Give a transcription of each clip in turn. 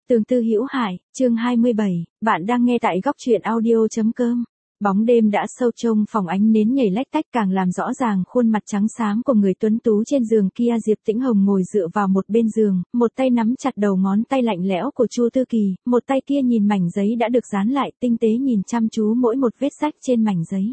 Tương tư hữu hại, chương 27, bạn đang nghe tại góc truyện audio.com. Bóng đêm đã sâu trong phòng ánh nến nhảy lách tách càng làm rõ ràng khuôn mặt trắng xám của người tuấn tú trên giường kia. Diệp Tĩnh Hồng ngồi dựa vào một bên giường, một tay nắm chặt đầu ngón tay lạnh lẽo của Chu Tư Kỳ, một tay kia nhìn mảnh giấy đã được dán lại, tinh tế nhìn chăm chú mỗi một vết rách trên mảnh giấy.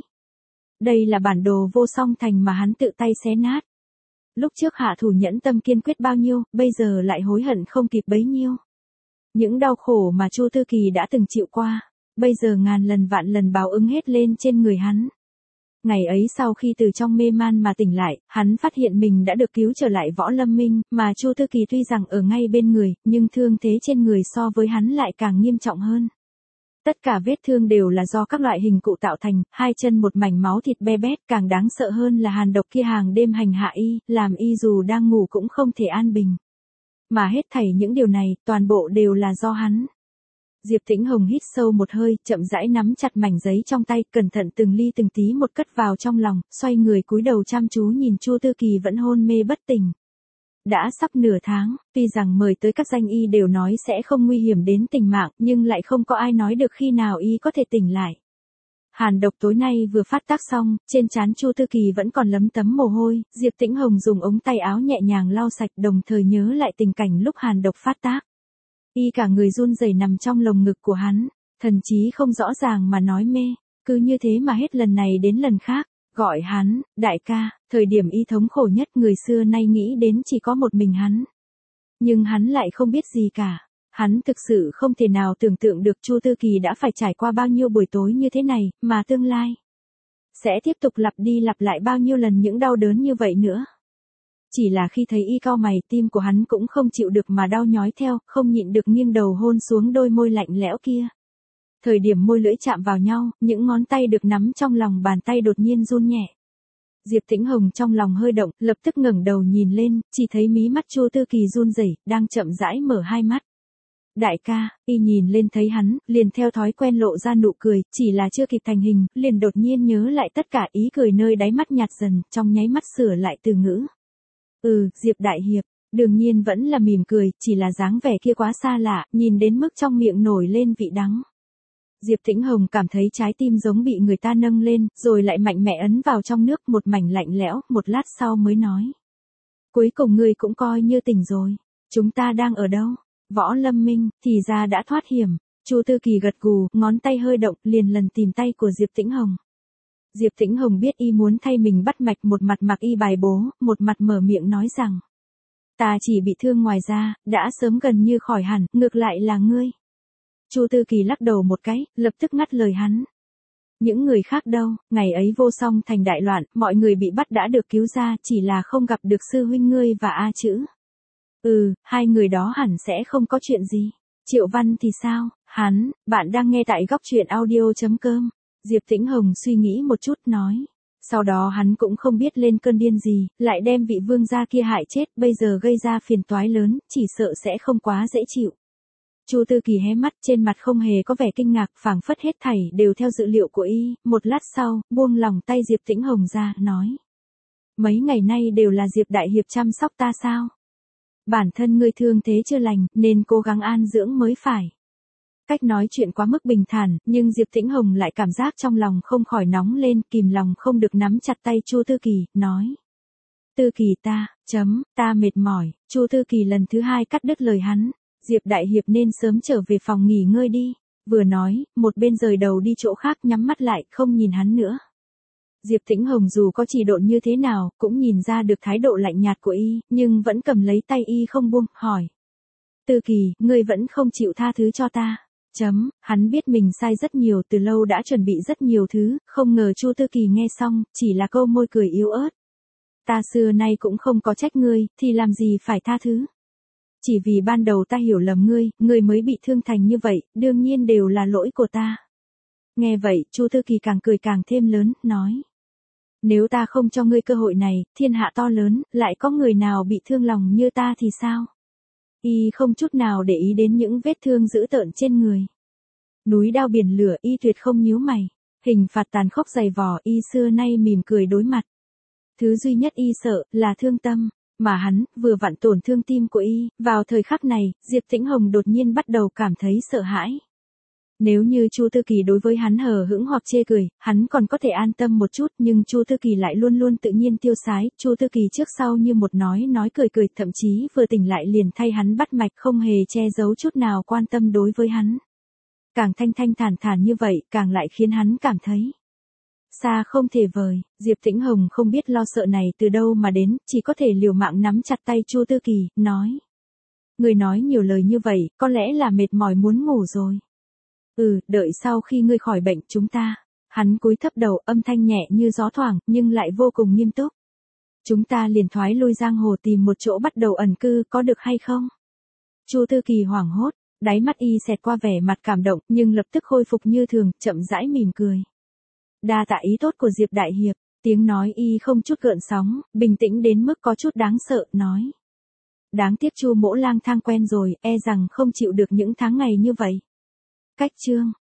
Đây là bản đồ vô song thành mà hắn tự tay xé nát. Lúc trước hạ thủ nhẫn tâm kiên quyết bao nhiêu, bây giờ lại hối hận không kịp bấy nhiêu. Những đau khổ mà Chu Tư Kỳ đã từng chịu qua, bây giờ ngàn lần vạn lần báo ứng hết lên trên người hắn. Ngày ấy sau khi từ trong mê man mà tỉnh lại, hắn phát hiện mình đã được cứu trở lại Võ Lâm Minh, mà Chu Tư Kỳ tuy rằng ở ngay bên người, nhưng thương thế trên người so với hắn lại càng nghiêm trọng hơn. Tất cả vết thương đều là do các loại hình cụ tạo thành, hai chân một mảnh máu thịt be bét, càng đáng sợ hơn là hàn độc kia hàng đêm hành hạ y, làm y dù đang ngủ cũng không thể an bình. Mà hết thảy những điều này, toàn bộ đều là do hắn. Diệp Tĩnh Hồng hít sâu một hơi, chậm rãi nắm chặt mảnh giấy trong tay, cẩn thận từng ly từng tí một cất vào trong lòng, xoay người cúi đầu chăm chú nhìn Chu Tư Kỳ vẫn hôn mê bất tỉnh. Đã sắp nửa tháng, tuy rằng mời tới các danh y đều nói sẽ không nguy hiểm đến tính mạng, nhưng lại không có ai nói được khi nào y có thể tỉnh lại. Hàn độc tối nay vừa phát tác xong, trên trán Chu Tư Kỳ vẫn còn lấm tấm mồ hôi, Diệp Tĩnh Hồng dùng ống tay áo nhẹ nhàng lau sạch, đồng thời nhớ lại tình cảnh lúc hàn độc phát tác. Y cả người run rẩy nằm trong lồng ngực của hắn, thần chí không rõ ràng mà nói mê, cứ như thế mà hết lần này đến lần khác, gọi hắn, đại ca, thời điểm y thống khổ nhất người xưa nay nghĩ đến chỉ có một mình hắn. Nhưng hắn lại không biết gì cả. Hắn thực sự không thể nào tưởng tượng được Chu Tư Kỳ đã phải trải qua bao nhiêu buổi tối như thế này, mà tương lai sẽ tiếp tục lặp đi lặp lại bao nhiêu lần những đau đớn như vậy nữa. Chỉ là khi thấy y cau mày, tim của hắn cũng không chịu được mà đau nhói theo, không nhịn được nghiêng đầu hôn xuống đôi môi lạnh lẽo kia. Thời điểm môi lưỡi chạm vào nhau, những ngón tay được nắm trong lòng bàn tay đột nhiên run nhẹ. Diệp Tĩnh Hồng trong lòng hơi động, lập tức ngẩng đầu nhìn lên, chỉ thấy mí mắt Chu Tư Kỳ run rẩy, đang chậm rãi mở hai mắt. Đại ca, y nhìn lên thấy hắn, liền theo thói quen lộ ra nụ cười, chỉ là chưa kịp thành hình, liền đột nhiên nhớ lại tất cả, ý cười nơi đáy mắt nhạt dần, trong nháy mắt sửa lại từ ngữ. Diệp đại hiệp, đương nhiên vẫn là mỉm cười, chỉ là dáng vẻ kia quá xa lạ, nhìn đến mức trong miệng nổi lên vị đắng. Diệp Tĩnh Hồng cảm thấy trái tim giống bị người ta nâng lên, rồi lại mạnh mẽ ấn vào trong nước, một mảnh lạnh lẽo, một lát sau mới nói. Cuối cùng ngươi cũng coi như tỉnh rồi. Chúng ta đang ở đâu? Võ Lâm Minh, thì ra đã thoát hiểm. Chu Tư Kỳ gật gù, ngón tay hơi động, liền lần tìm tay của Diệp Tĩnh Hồng. Diệp Tĩnh Hồng biết y muốn thay mình bắt mạch, một mặt mặc y bài bố, một mặt mở miệng nói rằng. Ta chỉ bị thương ngoài da, đã sớm gần như khỏi hẳn, ngược lại là ngươi. Chu Tư Kỳ lắc đầu một cái, lập tức ngắt lời hắn. Những người khác đâu, ngày ấy vô song thành đại loạn, mọi người bị bắt đã được cứu ra, chỉ là không gặp được sư huynh ngươi và A Chữ. Hai người đó hẳn sẽ không có chuyện gì. Triệu Văn thì sao? Bạn đang nghe tại góc truyện audio.com. Diệp Tĩnh Hồng suy nghĩ một chút nói. Sau đó hắn cũng không biết lên cơn điên gì, lại đem vị vương gia kia hại chết, bây giờ gây ra phiền toái lớn, chỉ sợ sẽ không quá dễ chịu. Chu Tư Kỳ hé mắt, trên mặt không hề có vẻ kinh ngạc, phảng phất hết thảy đều theo dự liệu của y, một lát sau, buông lòng tay Diệp Tĩnh Hồng ra, nói. Mấy ngày nay đều là Diệp đại hiệp chăm sóc ta sao? Bản thân ngươi thương thế chưa lành, nên cố gắng an dưỡng mới phải. Cách nói chuyện quá mức bình thản, nhưng Diệp Tĩnh Hồng lại cảm giác trong lòng không khỏi nóng lên, kìm lòng không được nắm chặt tay Chu Tư Kỳ, nói. Tư Kỳ ta mệt mỏi. Chu Tư Kỳ lần thứ hai cắt đứt lời hắn. Diệp đại hiệp nên sớm trở về phòng nghỉ ngơi đi. Vừa nói, một bên rời đầu đi chỗ khác, nhắm mắt lại, không nhìn hắn nữa. Diệp Tĩnh Hồng dù có chỉ độn như thế nào, cũng nhìn ra được thái độ lạnh nhạt của y, nhưng vẫn cầm lấy tay y không buông, hỏi. Tư Kỳ, ngươi vẫn không chịu tha thứ cho ta. Hắn biết mình sai rất nhiều, từ lâu đã chuẩn bị rất nhiều thứ, không ngờ Chu Tư Kỳ nghe xong, chỉ là câu môi cười yếu ớt. Ta xưa nay cũng không có trách ngươi, thì làm gì phải tha thứ. Chỉ vì ban đầu ta hiểu lầm ngươi mới bị thương thành như vậy, đương nhiên đều là lỗi của ta. Nghe vậy, Chu Tư Kỳ càng cười càng thêm lớn, nói. Nếu ta không cho ngươi cơ hội này, thiên hạ to lớn, lại có người nào bị thương lòng như ta thì sao? Y không chút nào để ý đến những vết thương dữ tợn trên người. Núi đao biển lửa, y tuyệt không nhíu mày. Hình phạt tàn khốc dày vò, y xưa nay mỉm cười đối mặt. Thứ duy nhất y sợ, là thương tâm. Mà hắn, vừa vặn tổn thương tim của y, vào thời khắc này, Diệp Tĩnh Hồng đột nhiên bắt đầu cảm thấy sợ hãi. Nếu như Chu Thư Kỳ đối với hắn hờ hững hoặc chê cười, hắn còn có thể an tâm một chút, nhưng Chu Thư Kỳ lại luôn luôn tự nhiên tiêu sái, Chu Thư Kỳ trước sau như một nói cười cười, thậm chí vừa tỉnh lại liền thay hắn bắt mạch, không hề che giấu chút nào quan tâm đối với hắn. Càng thanh thanh thản thản như vậy, càng lại khiến hắn cảm thấy xa không thể vời. Diệp Tĩnh Hồng không biết lo sợ này từ đâu mà đến, chỉ có thể liều mạng nắm chặt tay Chu Thư Kỳ, nói: "Người nói nhiều lời như vậy, có lẽ là mệt mỏi muốn ngủ rồi. Đợi sau khi ngươi khỏi bệnh chúng ta." Hắn cúi thấp đầu, âm thanh nhẹ như gió thoảng, nhưng lại vô cùng nghiêm túc. "Chúng ta liền thoái lui giang hồ tìm một chỗ bắt đầu ẩn cư, có được hay không?" Chu Thư Kỳ hoảng hốt, đáy mắt y xẹt qua vẻ mặt cảm động, nhưng lập tức khôi phục như thường, chậm rãi mỉm cười. "Đa tạ ý tốt của Diệp đại hiệp." Tiếng nói y không chút gợn sóng, bình tĩnh đến mức có chút đáng sợ, nói: "Đáng tiếc Chu mỗ lang thang quen rồi, e rằng không chịu được những tháng ngày như vậy." Cách chương